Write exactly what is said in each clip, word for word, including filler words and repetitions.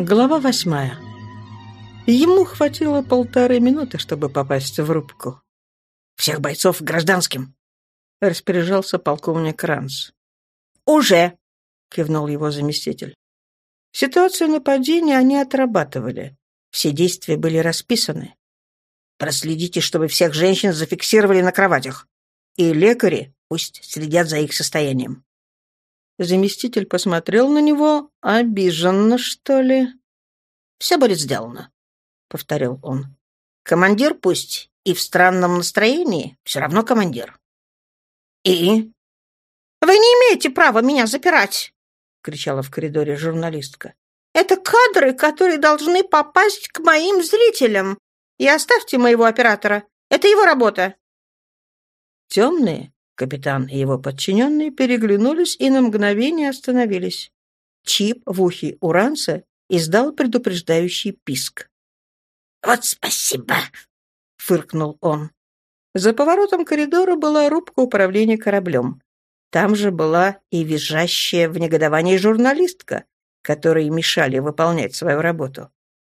Глава восьмая. Ему хватило полторы минуты, чтобы попасть в рубку. «Всех бойцов к гражданским!» — распоряжался полковник Ранс. «Уже!» — кивнул его заместитель. Ситуацию нападения они отрабатывали. Все действия были расписаны. «Проследите, чтобы всех женщин зафиксировали на кроватях. И лекари пусть следят за их состоянием». Заместитель посмотрел на него, обиженно, что ли. «Все будет сделано», — повторил он. «Командир пусть и в странном настроении, все равно командир». «И?» «Вы не имеете права меня запирать!» — кричала в коридоре журналистка. «Это кадры, которые должны попасть к моим зрителям. И оставьте моего оператора. Это его работа». Темные, капитан и его подчиненные, переглянулись и на мгновение остановились. Чип в ухе у Ранса издал предупреждающий писк. «Вот спасибо!» — фыркнул он. За поворотом коридора была рубка управления кораблем. Там же была и визжащая в негодовании журналистка, которой мешали выполнять свою работу.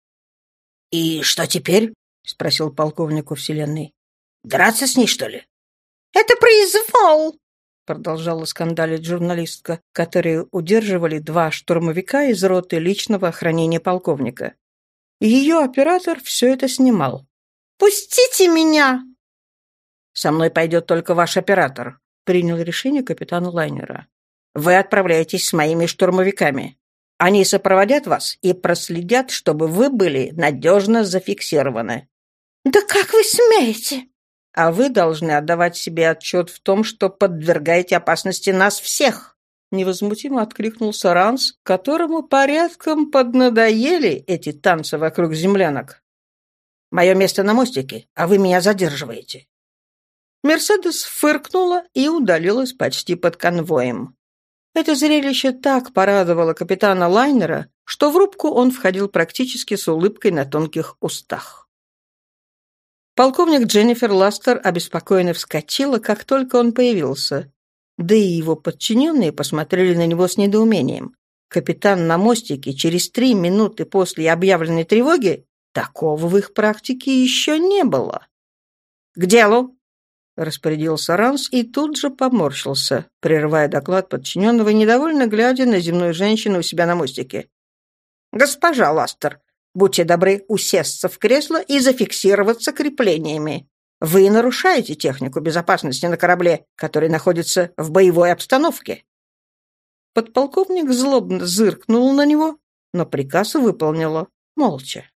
«И что теперь?» — спросил полковник у Вселенной. «Драться с ней, что ли?» «Это произвол!» — продолжала скандалить журналистка, которые удерживали два штурмовика из роты личного охранения полковника. Ее оператор все это снимал. «Пустите меня!» «Со мной пойдет только ваш оператор», — принял решение капитан лайнера. «Вы отправляетесь с моими штурмовиками. Они сопроводят вас и проследят, чтобы вы были надежно зафиксированы». «Да как вы смеете?» «А вы должны отдавать себе отчет в том, что подвергаете опасности нас всех», — невозмутимо откликнулся Ранс, которому порядком поднадоели эти танцы вокруг землянок. «Мое место на мостике, а вы меня задерживаете». Мерседес фыркнула и удалилась почти под конвоем. Это зрелище так порадовало капитана лайнера, что в рубку он входил практически с улыбкой на тонких устах. Полковник Дженнифер Ластер обеспокоенно вскочила, как только он появился. Да и его подчиненные посмотрели на него с недоумением. Капитан на мостике через три минуты после объявленной тревоги, такого в их практике еще не было. «К делу!» — распорядился Ранс и тут же поморщился, прерывая доклад подчиненного, недовольно глядя на земную женщину у себя на мостике. «Госпожа Ластер, будьте добры усесться в кресло и зафиксироваться креплениями. Вы нарушаете технику безопасности на корабле, который находится в боевой обстановке». Подполковник злобно зыркнул на него, но приказ выполнила молча.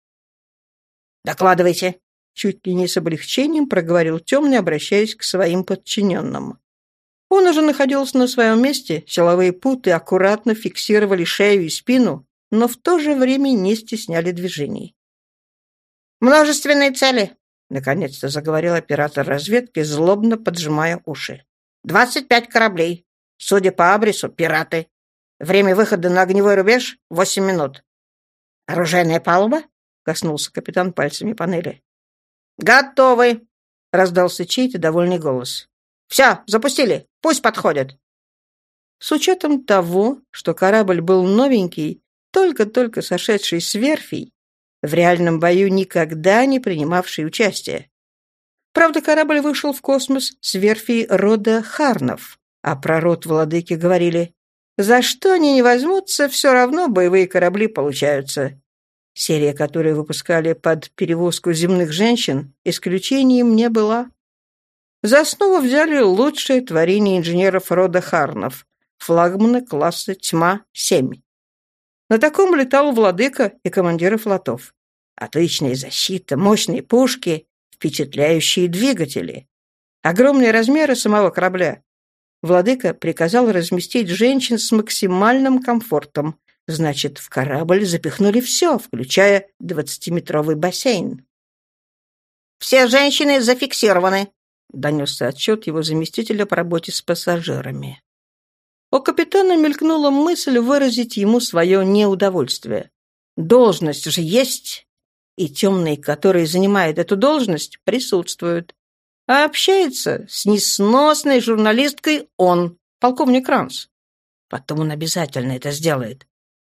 «Докладывайте», — чуть ли не с облегчением проговорил темный, обращаясь к своим подчиненным. Он уже находился на своем месте, силовые путы аккуратно фиксировали шею и спину, но в то же время не стесняли движений. «Множественные цели», — наконец-то заговорил оператор разведки, злобно поджимая уши. «Двадцать пять кораблей. Судя по абрису, пираты. Время выхода на огневой рубеж — восемь минут». «Оружейная палуба?» — коснулся капитан пальцами панели. «Готовы!» — раздался чей-то довольный голос. «Все, запустили. Пусть подходят». С учетом того, что корабль был новенький, только-только сошедший с верфей, в реальном бою никогда не принимавший участие. Правда, корабль вышел в космос с верфи рода Харнов, а про род владыки говорили: «За что они не возьмутся, все равно боевые корабли получаются». Серия, которую выпускали под перевозку земных женщин, исключением не была. За основу взяли лучшее творение инженеров рода Харнов, флагманы класса «Тьма-семь». На таком летал владыка и командиры флотов. Отличная защита, мощные пушки, впечатляющие двигатели. Огромные размеры самого корабля. Владыка приказал разместить женщин с максимальным комфортом. Значит, в корабль запихнули все, включая двадцатиметровый бассейн. «Все женщины зафиксированы», — донесся отчет его заместителя по работе с пассажирами. У капитана мелькнула мысль выразить ему свое неудовольствие. Должность же есть, и темный, который занимает эту должность, присутствует. А общается с несносной журналисткой он, полковник Ранс. Потом он обязательно это сделает.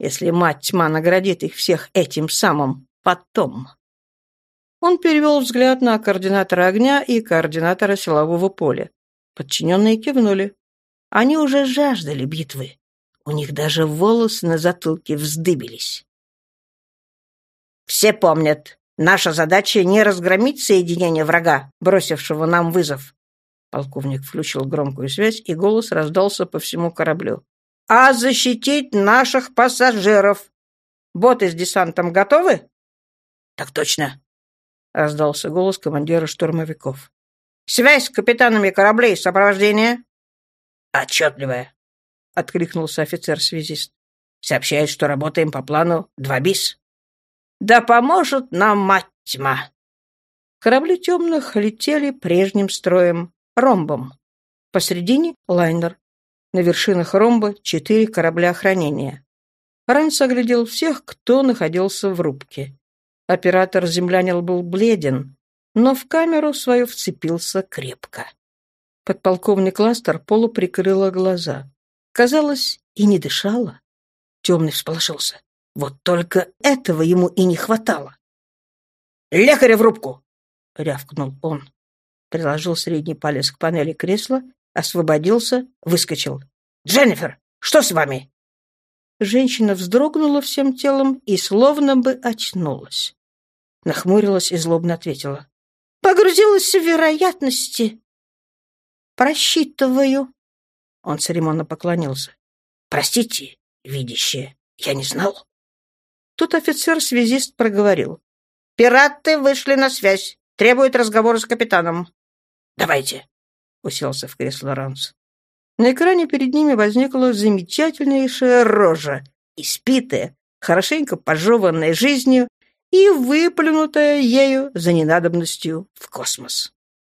если мать тьма наградит их всех этим самым потом. Он перевел взгляд на координатора огня и координатора силового поля. Подчиненные кивнули. Они уже жаждали битвы. У них даже волосы на затылке вздыбились. «Все помнят, наша задача не разгромить соединение врага, бросившего нам вызов». Полковник включил громкую связь, и голос раздался по всему кораблю. «А защитить наших пассажиров! Боты с десантом готовы?» «Так точно!» — раздался голос командира штурмовиков. «Связь с капитанами кораблей сопровождения?» «Отчетливая», — откликнулся офицер-связист. «Сообщает, что работаем по плану два bis». «Да поможет нам мать тьма!» Корабли темных летели прежним строем, ромбом. Посредине — лайнер. На вершинах ромба — четыре корабля охранения. Ранс оглядел всех, кто находился в рубке. Оператор-землянин был бледен, но в камеру свою вцепился крепко. Подполковник Ластер полуприкрыла глаза. Казалось, и не дышала. Темный всполошился. Вот только этого ему и не хватало. «Лекаря в рубку!» — рявкнул он. Приложил средний палец к панели кресла, освободился, выскочил. «Дженнифер, что с вами?» Женщина вздрогнула всем телом и словно бы очнулась. Нахмурилась и злобно ответила. «Погрузилась в вероятности». «Просчитываю». Он церемонно поклонился. «Простите, видящие, я не знал». Тут офицер-связист проговорил. «Пираты вышли на связь. Требуют разговора с капитаном». «Давайте», — уселся в кресло Ранс. На экране перед ними возникла замечательнейшая рожа, испитая, хорошенько пожеванная жизнью и выплюнутая ею за ненадобностью в космос.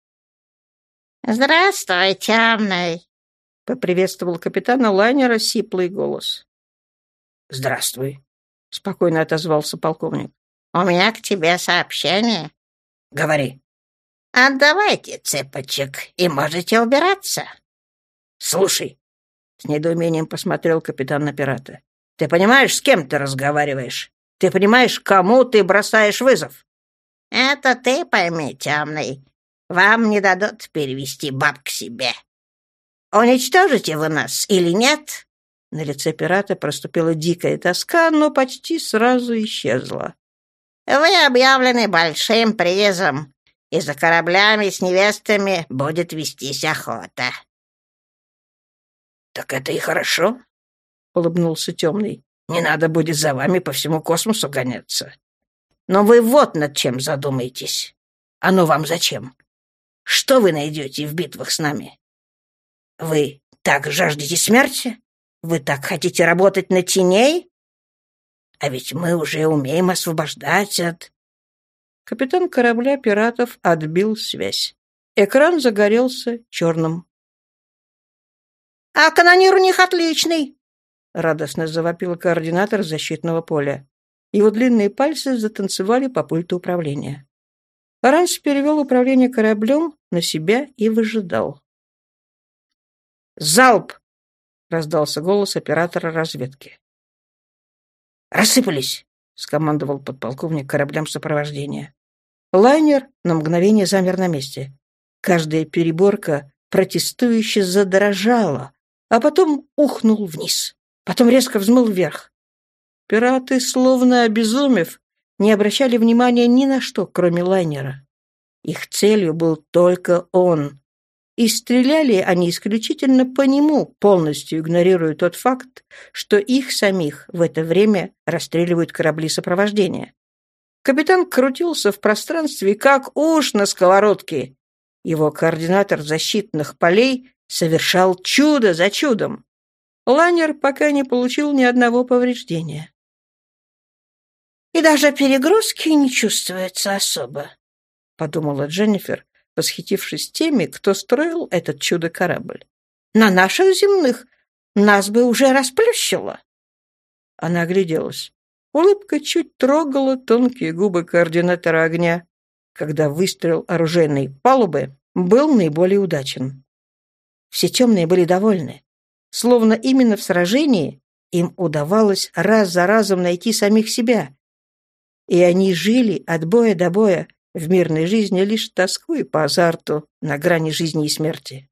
«Здравствуй, темный», — поприветствовал капитана лайнера сиплый голос. «Здравствуй», — спокойно отозвался полковник. «У меня к тебе сообщение». «Говори». «Отдавайте цепочек, и можете убираться». «Слушай», — с недоумением посмотрел капитан на пирата, «ты понимаешь, с кем ты разговариваешь? Ты понимаешь, кому ты бросаешь вызов?» «Это ты пойми, темный. Вам не дадут перевести баб к себе. Уничтожите вы нас или нет?» На лице пирата проступила дикая тоска, но почти сразу исчезла. «Вы объявлены большим призом, и за кораблями с невестами будет вестись охота». «Так это и хорошо», — улыбнулся темный. «Не надо будет за вами по всему космосу гоняться. Но вы вот над чем задумаетесь. Оно вам зачем? Что вы найдете в битвах с нами? Вы так жаждете смерти? Вы так хотите работать на теней? А ведь мы уже умеем освобождать от...» Капитан корабля пиратов отбил связь. Экран загорелся черным. «А канонир у них отличный!» — радостно завопил координатор защитного поля. Его длинные пальцы затанцевали по пульту управления. Ранс перевел управление кораблем на себя и выжидал. «Залп!» — раздался голос оператора разведки. «Рассыпались!» — скомандовал подполковник кораблям сопровождения. Лайнер на мгновение замер на месте. Каждая переборка протестующе задрожала, а потом ухнул вниз. Потом резко взмыл вверх. Пираты, словно обезумев, не обращали внимания ни на что, кроме лайнера. Их целью был только он. И стреляли они исключительно по нему, полностью игнорируя тот факт, что их самих в это время расстреливают корабли сопровождения. Капитан крутился в пространстве, как уж на сковородке. Его координатор защитных полей совершал чудо за чудом. Лайнер пока не получил ни одного повреждения. «И даже перегрузки не чувствуется особо», — подумала Дженнифер, восхитившись теми, кто строил этот чудо-корабль. «На наших земных нас бы уже расплющило». Она огляделась. Улыбка чуть трогала тонкие губы координатора огня, когда выстрел оружейной палубы был наиболее удачен. Все темные были довольны. Словно именно в сражении им удавалось раз за разом найти самих себя. И они жили от боя до боя, в мирной жизни лишь тоскуя по азарту на грани жизни и смерти.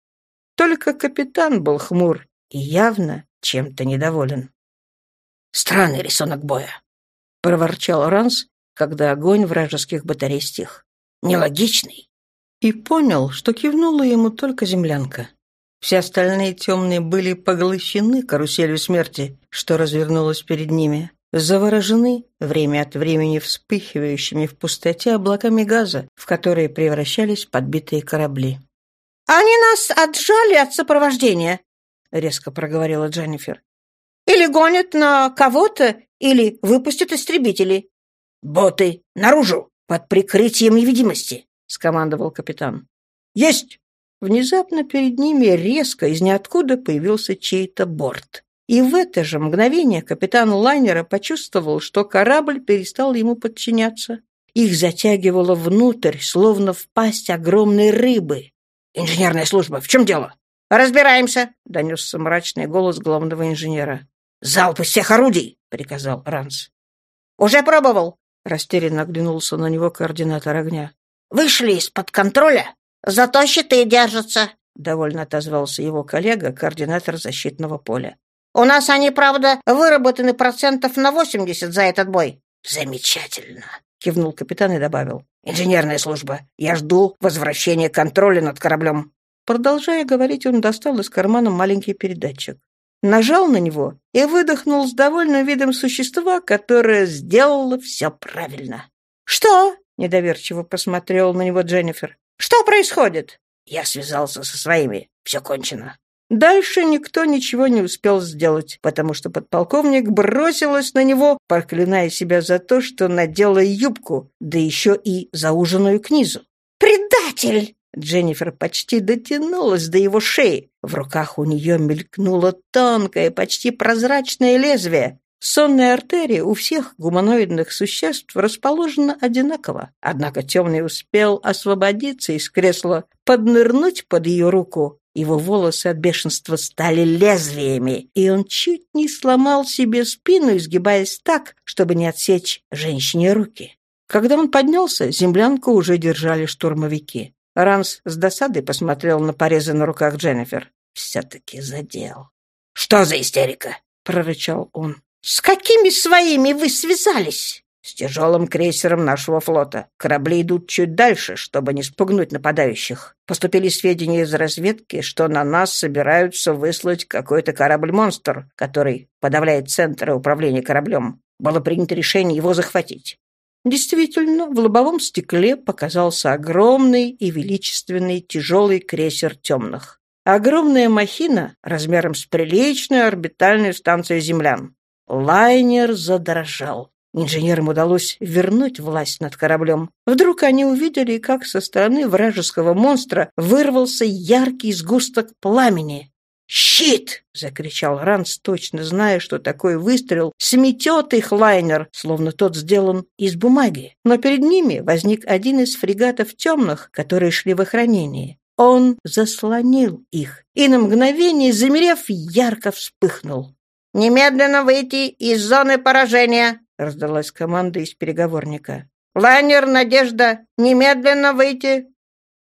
Только капитан был хмур и явно чем-то недоволен. «Странный рисунок боя», — проворчал Ранс, когда огонь вражеских батарей стих. «Нелогичный». И понял, что кивнула ему только землянка. Все остальные темные были поглощены каруселью смерти, что развернулась перед ними, заворожены время от времени вспыхивающими в пустоте облаками газа, в которые превращались подбитые корабли. «Они нас отжали от сопровождения», — резко проговорила Дженнифер. «Или гонят на кого-то, или выпустят истребители». «Боты наружу, под прикрытием невидимости», — скомандовал капитан. «Есть!» Внезапно перед ними резко из ниоткуда появился чей-то борт. И в это же мгновение капитан лайнера почувствовал, что корабль перестал ему подчиняться. Их затягивало внутрь, словно в пасть огромной рыбы. «Инженерная служба, в чем дело?» «Разбираемся», — донесся мрачный голос главного инженера. «Залп из всех орудий!» — приказал Ранс. «Уже пробовал», — растерянно оглянулся на него координатор огня. «Вышли из-под контроля, зато щиты держатся», — довольно отозвался его коллега, координатор защитного поля. «У нас они, правда, выработаны процентов на восемьдесят за этот бой». «Замечательно», — кивнул капитан и добавил. «Инженерная служба, я жду возвращения контроля над кораблем». Продолжая говорить, он достал из кармана маленький передатчик. Нажал на него и выдохнул с довольным видом существа, которое сделало все правильно. «Что?» — недоверчиво посмотрела на него Дженнифер. «Что происходит?» «Я связался со своими. Все кончено». Дальше никто ничего не успел сделать, потому что подполковник бросилась на него, проклиная себя за то, что надела юбку, да еще и зауженную к низу. «Предатель!» Дженнифер почти дотянулась до его шеи. В руках у нее мелькнуло тонкое, почти прозрачное лезвие. Сонная артерия у всех гуманоидных существ расположена одинаково. Однако темный успел освободиться из кресла, поднырнуть под ее руку. Его волосы от бешенства стали лезвиями, и он чуть не сломал себе спину, изгибаясь так, чтобы не отсечь женщине руки. Когда он поднялся, землянку уже держали штурмовики. Ранс с досадой посмотрел на порезы на руках Дженнифер. «Все-таки задел». «Что за истерика?» — прорычал он. «С какими своими вы связались?» «С тяжелым крейсером нашего флота. Корабли идут чуть дальше, чтобы не спугнуть нападающих. Поступили сведения из разведки, что на нас собираются выслать какой-то корабль-монстр, который подавляет центры управления кораблем. Было принято решение его захватить». Действительно, в лобовом стекле показался огромный и величественный тяжелый крейсер темных. Огромная махина размером с приличную орбитальную станцию землян. Лайнер задрожал. Инженерам удалось вернуть власть над кораблем. Вдруг они увидели, как со стороны вражеского монстра вырвался яркий сгусток пламени. «Щит!» — закричал Ранс, точно зная, что такой выстрел сметет их лайнер, словно тот сделан из бумаги. Но перед ними возник один из фрегатов темных, которые шли в охранении. Он заслонил их и на мгновение, замерев, ярко вспыхнул. «Немедленно выйти из зоны поражения!» — раздалась команда из переговорника. «Лайнер «Надежда», немедленно выйти!»